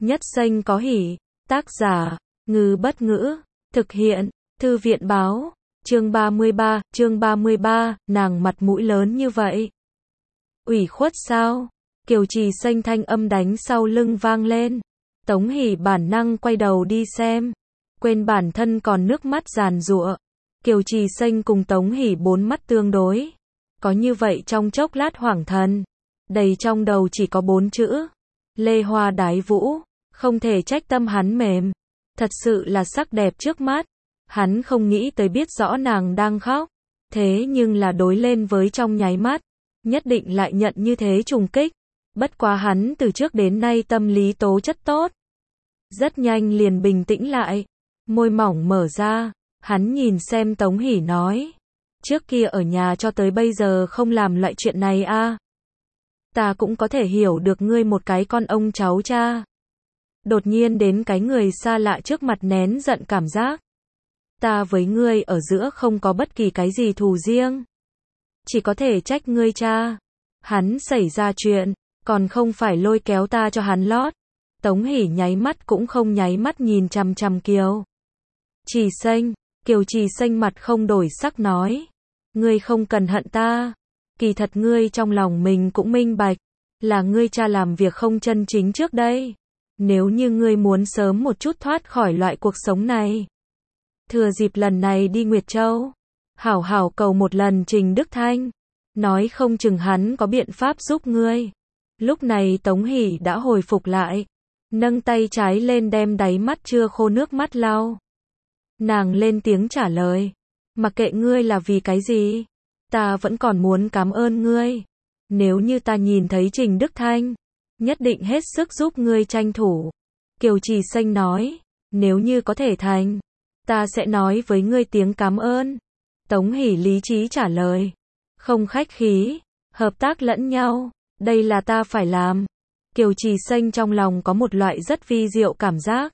Nhất xanh có hỉ. Tác giả, Ngư Bất Ngữ. Thực hiện, Thư viện Báo. Chương 33, nàng mặt mũi lớn như vậy. Ủy khuất sao? Kiều Trì Xanh thanh âm đánh sau lưng vang lên. Tống Hỷ bản năng quay đầu đi xem. Quên bản thân còn nước mắt giàn giụa. Kiều Trì Xanh cùng Tống Hỷ bốn mắt tương đối. Có như vậy trong chốc lát hoảng thần. Đầy trong đầu chỉ có 4 chữ. Lê Hoa Đái Vũ. Không thể trách tâm hắn mềm. Thật sự là sắc đẹp trước mắt. Hắn không nghĩ tới biết rõ nàng đang khóc. Thế nhưng là đối lên với trong nháy mắt. Nhất định lại nhận như thế trùng kích. Bất quá hắn từ trước đến nay tâm lý tố chất tốt. Rất nhanh liền bình tĩnh lại. Môi mỏng mở ra. Hắn nhìn xem Tống Hỷ nói. Trước kia ở nhà cho tới bây giờ không làm loại chuyện này a. Ta cũng có thể hiểu được ngươi một cái con ông cháu cha. Đột nhiên đến cái người xa lạ trước mặt nén giận cảm giác. Ta với ngươi ở giữa không có bất kỳ cái gì thù riêng. Chỉ có thể trách ngươi cha. Hắn xảy ra chuyện, còn không phải lôi kéo ta cho hắn lót. Tống Hỷ nháy mắt cũng không nháy mắt nhìn chằm chằm Kiều Trì Xanh. Kiều Trì Xanh mặt không đổi sắc nói. Ngươi không cần hận ta. Kỳ thật ngươi trong lòng mình cũng minh bạch. Là ngươi cha làm việc không chân chính trước đây. Nếu như ngươi muốn sớm một chút thoát khỏi loại cuộc sống này. Thừa dịp lần này đi Nguyệt Châu. Hảo hảo cầu một lần Trình Đức Thanh. Nói không chừng hắn có biện pháp giúp ngươi. Lúc này Tống Hỷ đã hồi phục lại. Nâng tay trái lên đem đáy mắt chưa khô nước mắt lau. Nàng lên tiếng trả lời. Mặc kệ ngươi là vì cái gì. Ta vẫn còn muốn cảm ơn ngươi. Nếu như ta nhìn thấy Trình Đức Thanh. Nhất định hết sức giúp ngươi tranh thủ. Kiều Trì Xanh nói. Nếu như có thể thành. Ta sẽ nói với ngươi tiếng cảm ơn. Tống Hỷ lý trí trả lời. Không khách khí. Hợp tác lẫn nhau. Đây là ta phải làm. Kiều Trì Xanh trong lòng có một loại rất vi diệu cảm giác.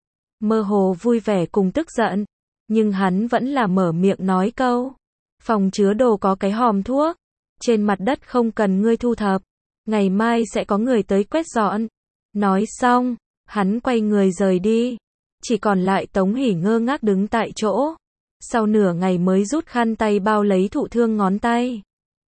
Mơ hồ vui vẻ cùng tức giận. Nhưng hắn vẫn là mở miệng nói câu. Phòng chứa đồ có cái hòm thuốc. Trên mặt đất không cần ngươi thu thập. Ngày mai sẽ có người tới quét dọn. Nói xong, hắn quay người rời đi. Chỉ còn lại Tống Hỷ ngơ ngác đứng tại chỗ. Sau nửa ngày mới rút khăn tay bao lấy thụ thương ngón tay.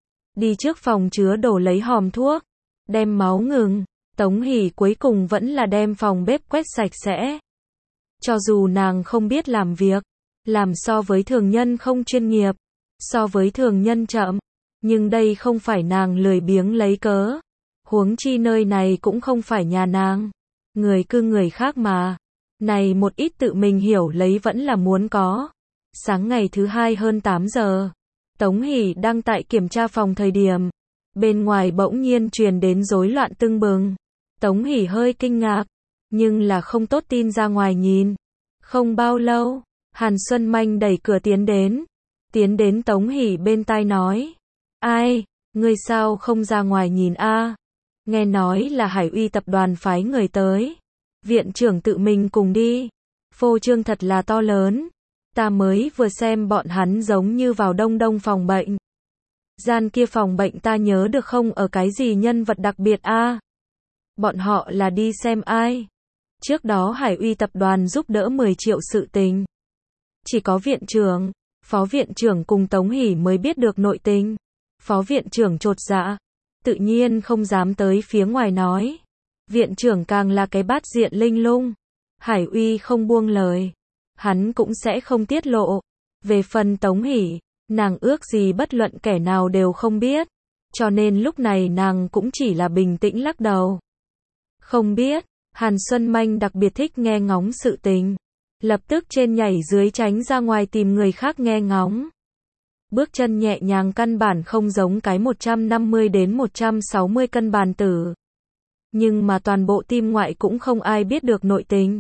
Đi trước phòng chứa đồ lấy hòm thuốc. Đem máu ngừng. Tống Hỷ cuối cùng vẫn là đem phòng bếp quét sạch sẽ. Cho dù nàng không biết làm việc. Làm so với thường nhân không chuyên nghiệp. So với thường nhân chậm. Nhưng đây không phải nàng lười biếng lấy cớ. Huống chi nơi này cũng không phải nhà nàng. Người cư người khác mà. Này một ít tự mình hiểu lấy vẫn là muốn có. Sáng ngày thứ hai hơn 8 giờ. Tống Hỷ đang tại kiểm tra phòng thời điểm. Bên ngoài bỗng nhiên truyền đến rối loạn tưng bừng. Tống Hỷ hơi kinh ngạc. Nhưng là không tốt tin ra ngoài nhìn. Không bao lâu. Hàn Xuân Manh đẩy cửa tiến đến. Tiến đến Tống Hỷ bên tai nói. Ai, ngươi sao không ra ngoài nhìn a? Nghe nói là Hải Uy tập đoàn phái người tới. Viện trưởng tự mình cùng đi. Phô trương thật là to lớn. Ta mới vừa xem bọn hắn giống như vào đông phòng bệnh. Gian kia phòng bệnh ta nhớ được không ở cái gì nhân vật đặc biệt a? Bọn họ là đi xem ai? Trước đó Hải Uy tập đoàn giúp đỡ 10 triệu sự tình. Chỉ có viện trưởng, phó viện trưởng cùng Tống Hỷ mới biết được nội tình. Phó viện trưởng chột dạ. Tự nhiên không dám tới phía ngoài nói. Viện trưởng càng là cái bát diện linh lung. Hải Uy không buông lời. Hắn cũng sẽ không tiết lộ. Về phần Tống Hỷ, nàng ước gì bất luận kẻ nào đều không biết. Cho nên lúc này nàng cũng chỉ là bình tĩnh lắc đầu. Không biết, Hàn Xuân Manh đặc biệt thích nghe ngóng sự tình. Lập tức trên nhảy dưới tránh ra ngoài tìm người khác nghe ngóng. Bước chân nhẹ nhàng căn bản không giống cái 150 đến 160 cân bàn tử. Nhưng mà toàn bộ team ngoại cũng không ai biết được nội tình.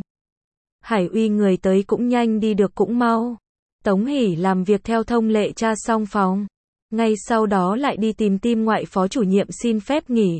Hải Uy người tới cũng nhanh đi được cũng mau. Tống Hỷ làm việc theo thông lệ tra xong phòng. Ngay sau đó lại đi tìm team ngoại phó chủ nhiệm xin phép nghỉ.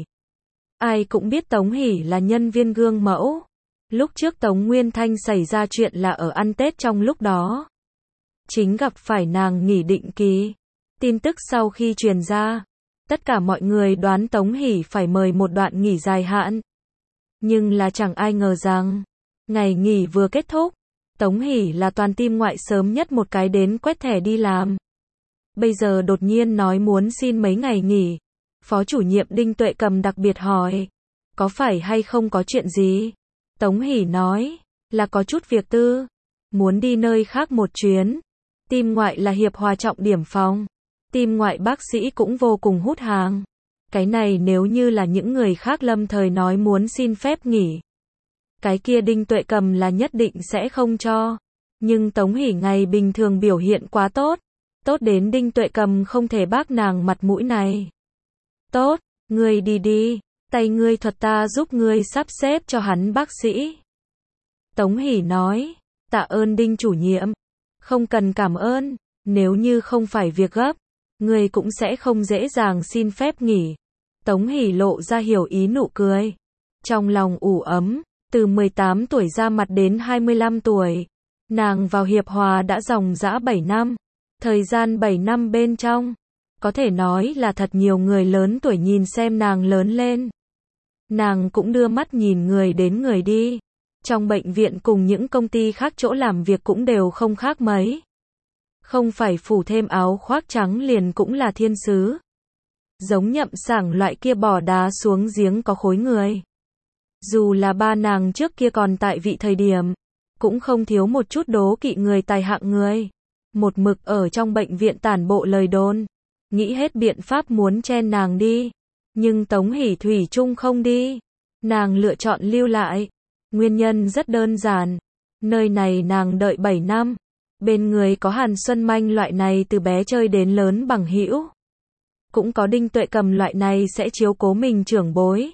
Ai cũng biết Tống Hỷ là nhân viên gương mẫu. Lúc trước Tống Nguyên Thanh xảy ra chuyện là ở ăn Tết trong lúc đó. Chính gặp phải nàng nghỉ định kỳ. Tin tức sau khi truyền ra, tất cả mọi người đoán Tống Hỷ phải mời một đoạn nghỉ dài hạn. Nhưng là chẳng ai ngờ rằng, ngày nghỉ vừa kết thúc, Tống Hỷ là toàn team ngoại sớm nhất một cái đến quét thẻ đi làm. Bây giờ đột nhiên nói muốn xin mấy ngày nghỉ. Phó chủ nhiệm Đinh Tuệ Cầm đặc biệt hỏi, có phải hay không có chuyện gì? Tống Hỷ nói, là có chút việc tư, muốn đi nơi khác một chuyến. Team ngoại là hiệp hòa trọng điểm phòng. Team ngoại bác sĩ cũng vô cùng hút hàng. Cái này nếu như là những người khác lâm thời nói muốn xin phép nghỉ, cái kia Đinh Tuệ Cầm là nhất định sẽ không cho. Nhưng Tống Hỷ ngày bình thường biểu hiện quá tốt. Tốt đến Đinh Tuệ Cầm không thể bác nàng mặt mũi này. Tốt, ngươi đi đi, tay ngươi thuật ta giúp ngươi sắp xếp cho hắn bác sĩ. Tống Hỷ nói, tạ ơn Đinh chủ nhiệm. Không cần cảm ơn, nếu như không phải việc gấp, ngươi cũng sẽ không dễ dàng xin phép nghỉ. Tống Hỷ lộ ra hiểu ý nụ cười. Trong lòng ủ ấm, từ 18 tuổi ra mặt đến 25 tuổi. Nàng vào hiệp hòa đã dòng dã 7 năm. Thời gian 7 năm bên trong, có thể nói là thật nhiều người lớn tuổi nhìn xem nàng lớn lên. Nàng cũng đưa mắt nhìn người đến người đi. Trong bệnh viện cùng những công ty khác chỗ làm việc cũng đều không khác mấy. Không phải phủ thêm áo khoác trắng liền cũng là thiên sứ. Giống Nhậm Sảng loại kia bỏ đá xuống giếng có khối người. Dù là ba nàng trước kia còn tại vị thời điểm, cũng không thiếu một chút đố kỵ người tài hạng người. Một mực ở trong bệnh viện tản bộ lời đồn, nghĩ hết biện pháp muốn chen nàng đi. Nhưng Tống Hỷ thủy chung không đi. Nàng lựa chọn lưu lại. Nguyên nhân rất đơn giản. Nơi này nàng đợi 7 năm. Bên người có Hàn Xuân Manh loại này từ bé chơi đến lớn bằng hữu. Cũng có Đinh Tuệ Cầm loại này sẽ chiếu cố mình trưởng bối.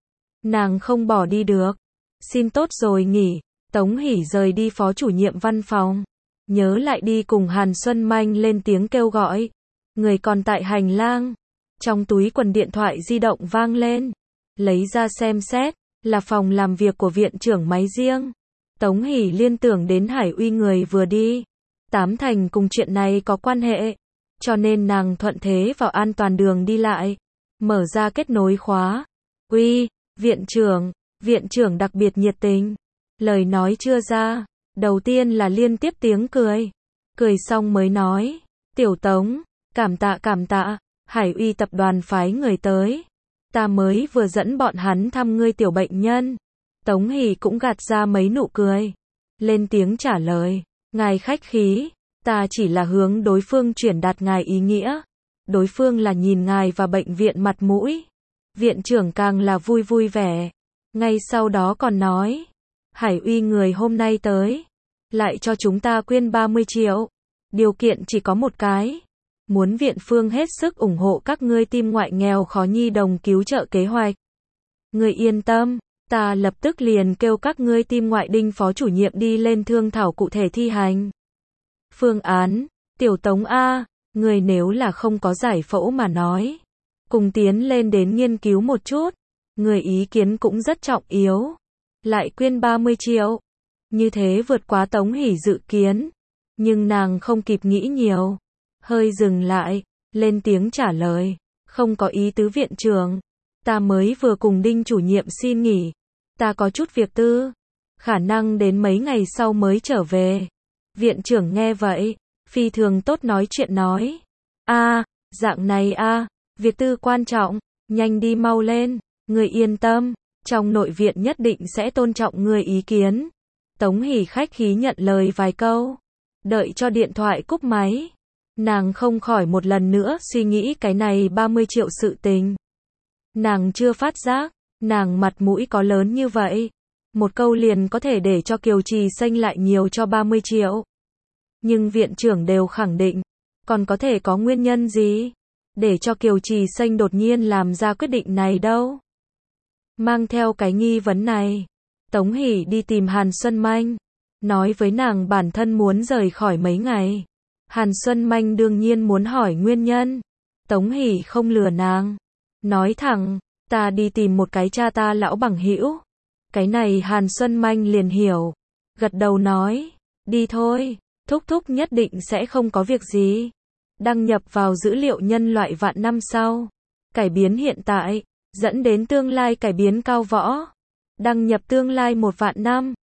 Nàng không bỏ đi được. Xin tốt rồi nghỉ. Tống Hỷ rời đi phó chủ nhiệm văn phòng. Nhớ lại đi cùng Hàn Xuân Manh lên tiếng kêu gọi. Người còn tại hành lang. Trong túi quần điện thoại di động vang lên. Lấy ra xem xét. Là phòng làm việc của viện trưởng máy riêng. Tống Hỷ liên tưởng đến Hải Uy người vừa đi. Tám thành cùng chuyện này có quan hệ. Cho nên nàng thuận thế vào an toàn đường đi lại. Mở ra kết nối khóa. Uy, viện trưởng đặc biệt nhiệt tình. Lời nói chưa ra. Đầu tiên là liên tiếp tiếng cười. Cười xong mới nói. Tiểu Tống, cảm tạ. Hải Uy tập đoàn phái người tới. Ta mới vừa dẫn bọn hắn thăm ngươi tiểu bệnh nhân. Tống Hỷ cũng gạt ra mấy nụ cười. Lên tiếng trả lời. Ngài khách khí. Ta chỉ là hướng đối phương truyền đạt ngài ý nghĩa. Đối phương là nhìn ngài và bệnh viện mặt mũi. Viện trưởng càng là vui vẻ. Ngay sau đó còn nói. Hải Uy người hôm nay tới. Lại cho chúng ta quyên 30 triệu. Điều kiện chỉ có một cái. Muốn viện phương hết sức ủng hộ các ngươi team ngoại nghèo khó nhi đồng cứu trợ kế hoạch. Ngươi yên tâm, ta lập tức liền kêu các ngươi team ngoại Đinh phó chủ nhiệm đi lên thương thảo cụ thể thi hành. Phương án, Tiểu Tống A, người nếu là không có giải phẫu mà nói. Cùng tiến lên đến nghiên cứu một chút. Người ý kiến cũng rất trọng yếu. Lại quyên 30 triệu. Như thế vượt quá Tống Hỷ dự kiến. Nhưng nàng không kịp nghĩ nhiều. Hơi dừng lại, lên tiếng trả lời. Không có ý tứ viện trưởng. Ta mới vừa cùng Đinh chủ nhiệm xin nghỉ. Ta có chút việc tư. Khả năng đến mấy ngày sau mới trở về. Viện trưởng nghe vậy, phi thường tốt nói chuyện nói. Dạng này việc tư quan trọng, nhanh đi mau lên. Người yên tâm, trong nội viện nhất định sẽ tôn trọng người ý kiến. Tống Hỷ khách khí nhận lời vài câu. Đợi cho điện thoại cúp máy. Nàng không khỏi một lần nữa suy nghĩ cái này 30 triệu sự tình. Nàng chưa phát giác, nàng mặt mũi có lớn như vậy. Một câu liền có thể để cho Kiều Trì Xanh lại nhiều cho 30 triệu. Nhưng viện trưởng đều khẳng định, còn có thể có nguyên nhân gì? Để cho Kiều Trì Xanh đột nhiên làm ra quyết định này đâu? Mang theo cái nghi vấn này, Tống Hỷ đi tìm Hàn Xuân Manh. Nói với nàng bản thân muốn rời khỏi mấy ngày. Hàn Xuân Manh đương nhiên muốn hỏi nguyên nhân. Tống Hỷ không lừa nàng. Nói thẳng, ta đi tìm một cái cha ta lão bằng hữu. Cái này Hàn Xuân Manh liền hiểu. Gật đầu nói, đi thôi, thúc nhất định sẽ không có việc gì. Đăng nhập vào dữ liệu nhân loại vạn năm sau. Cải biến hiện tại, dẫn đến tương lai cải biến cao võ. Đăng nhập tương lai 1 vạn năm.